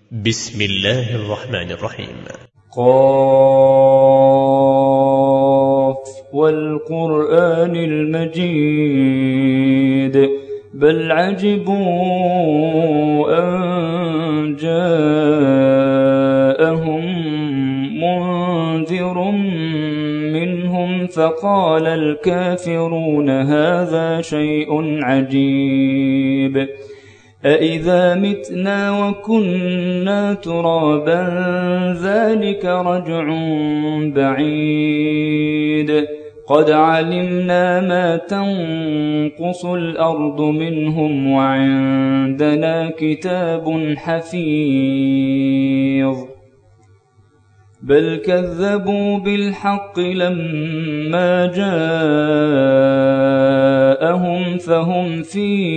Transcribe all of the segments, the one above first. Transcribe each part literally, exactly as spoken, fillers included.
بسم الله الرحمن الرحيم. قاف والقرآن المجيد بل عجبوا أن جاءهم منذر منهم فقال الكافرون هذا شيء عجيب أإذا متنا وكنا ترابا ذلك رجع بعيد قد علمنا ما تنقص الأرض منهم وعندنا كتاب حفيظ بل كذبوا بالحق لما جاءهم فهم في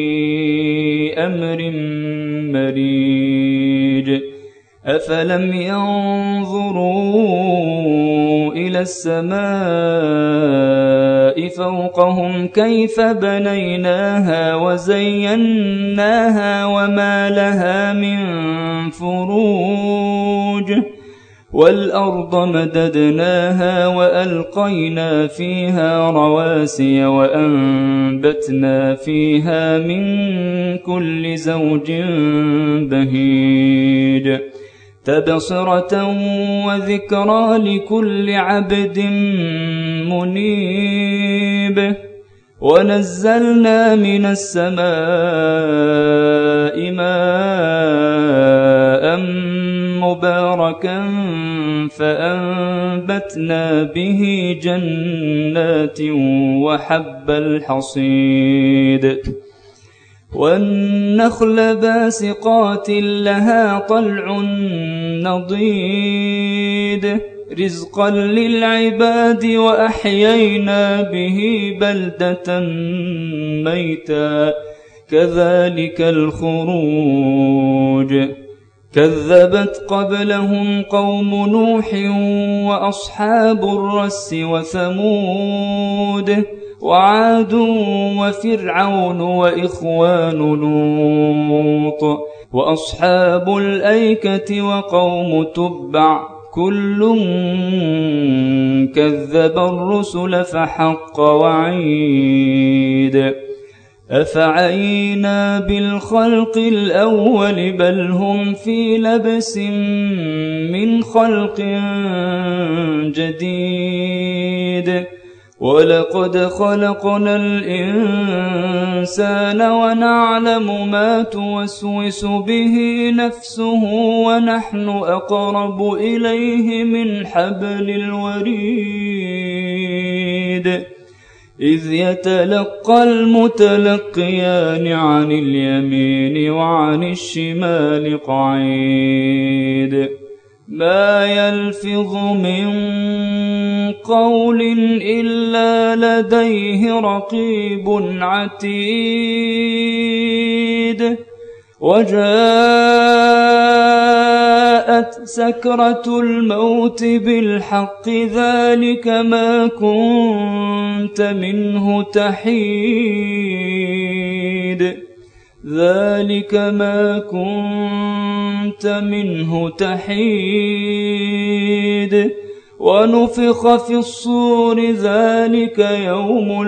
أمر مريج أفلم ينظروا إلى السماء فوقهم كيف بنيناها وزيناها وما لها من فروج والأرض مددناها وألقينا فيها رواسي وأنبتنا فيها من كل زوج بهيج تبصرة وذكرى لكل عبد منيب ونزلنا من السماء ماء مباركا فأنبتنا به جنات وحب الحصيد والنخل باسقات لها طلع نضيد رزقا للعباد وأحيينا به بلدة ميتا كذلك الخروج كذبت قبلهم قوم نوح وأصحاب الرس وثمود وعاد وفرعون وإخوان لوط وأصحاب الأيكة وقوم تبع كل كذب الرسل فحق وعيد أفعينا بالخلق الأول بل هم في لبس من خلق جديد ولقد خلقنا الإنسان ونعلم ما توسوس به نفسه ونحن أقرب إليه من حبل الوريد إذ يتلقى المتلقيان عن اليمين وعن الشمال قعيد ما يلفظ من قول إلا لديه رقيب عتيد وجاءت سكرة الموت بالحق ذلك ما كنت منه تحيد ذلك ما كنت منه تحيد ونفخ في الصور ذلك يوم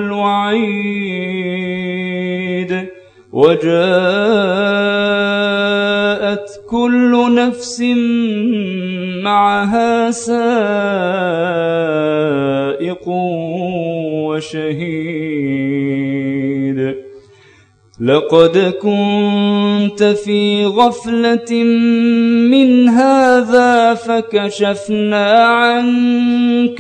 الوعيد وجاءت كل نفس معها سائق وشهيد لقد كنت في غفلة من هذا فكشفنا عنك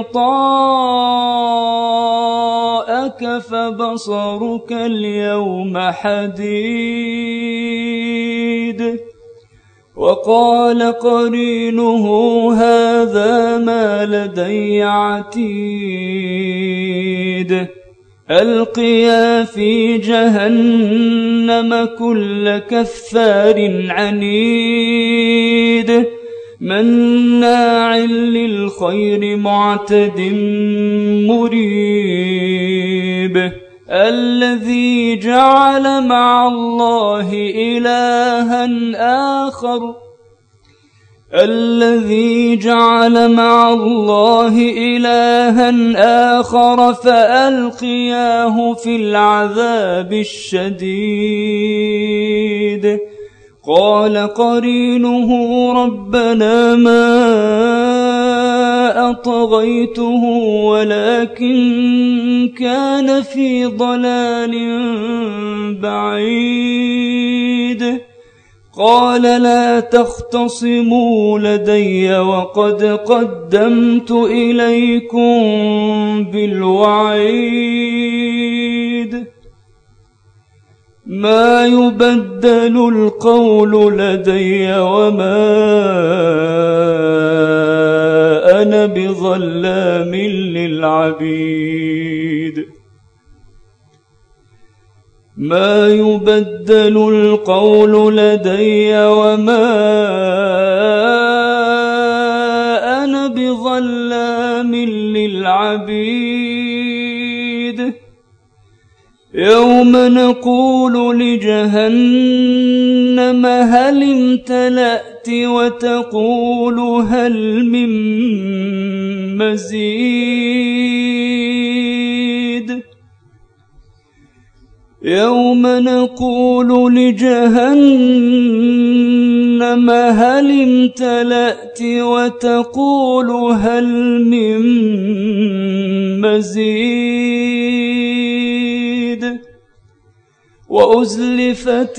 غطاءك فبصرك اليوم حديد وقال قرينه هذا ما لدي عتيد ألقيا في جهنم كل كفار عنيد مناع للخير معتد مريب الذي جعل مع الله إلها آخر الذي جعل مع الله إلها آخر فألقياه في العذاب الشديد. قال قرينه ربنا ما أطغيته ولكن كان في ضلال بعيد. قال لا تختصموا لدي وقد قدمت إليكم بالوعيد. ما يبدل القول لدي وما أنا بظلام للعبيد. ما يبدل القول لدي وما أنا بظلام للعبيد. يوم نقول لجهنم هل امتلأت وتقول هل من مزيد. يوم نقول لجهنم هل امتلأت وتقول هل من مزيد. وأزلفت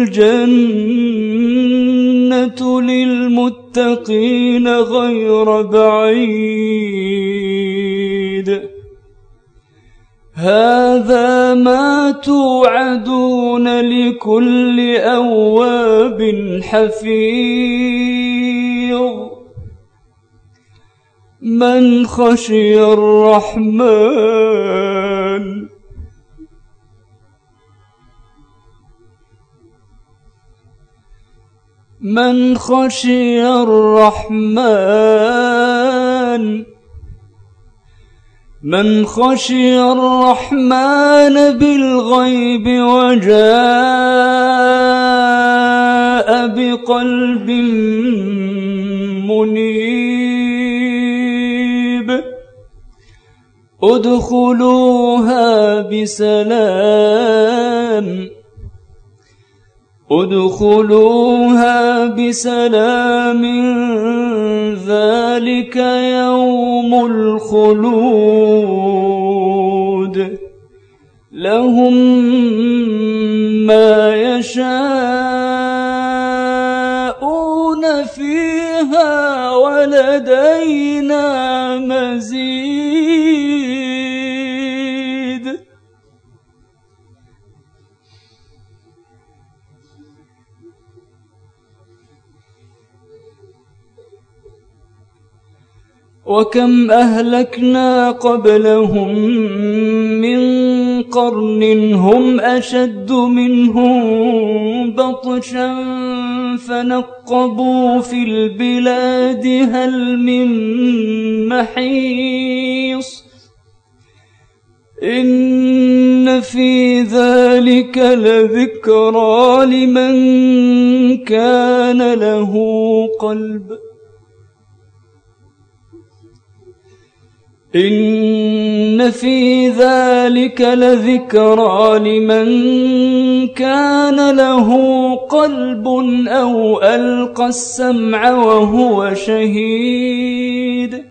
الجنة للمتقين غير بعيد. هذا ما توعدون لكل أواب حفيظ. من خشي الرحمن من خشي الرحمن من خشي الرحمن بالغيب وجاء بقلب منيب. ادخلوها بسلام ادخلوها بسلام ذلك يوم الخلود. لهم ما يشاءون فيها ولدينا مزيد. وكم أهلكنا قبلهم من قرن هم أشد منهم بطشا فنقبوا في البلاد هل من محيص. إن في ذلك لذكرى لمن كان له قلب. إن في ذلك لذكرى لمن كان له قلب أو ألقى السمع وهو شهيد.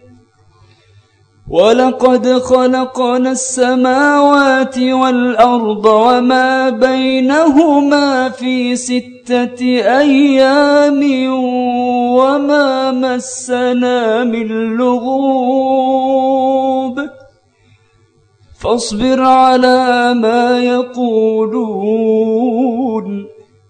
ولقد خلقنا السماوات والأرض وما بينهما في ستة أيام وما مسنا من لغوب. فاصبر على ما يقولون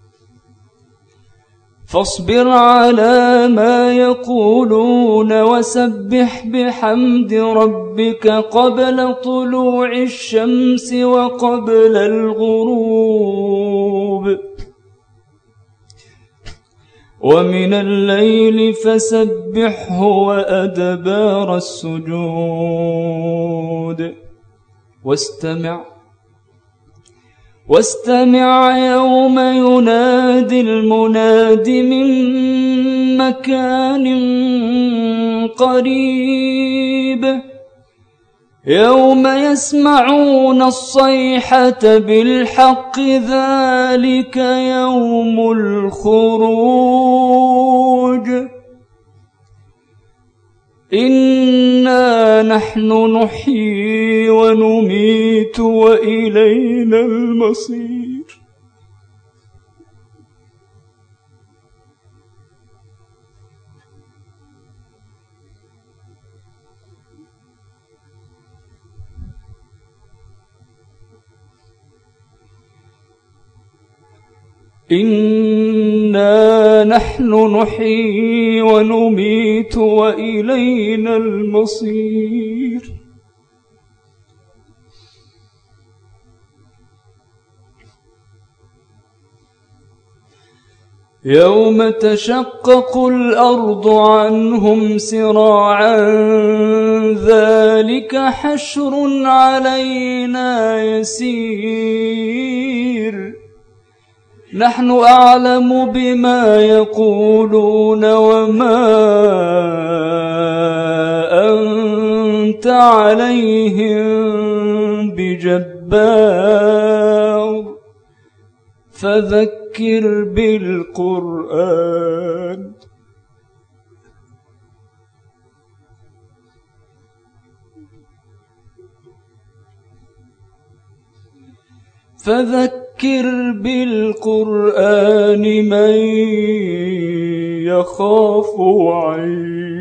فاصبر على ما يقولون وسبح بحمد ربك قبل طلوع الشمس وقبل الغروب. ومن الليل فسبحه وأدبار السجود. واستمع واستمع يوم ينادي المناد من مكان قريب يوم يسمعون الصيحة بالحق ذلك يوم الخروج إنا نحن نحيي ونميت وإلينا المصير. إنا نحن نحيي ونميت وإلينا المصير. يوم تشقق الأرض عنهم سراعا ذلك حشر علينا يسير نحن أعلم بما يقولون وما أنت عليهم بجبار فذكر بالقرآن فذكر بالقرآن من يخاف وعيد.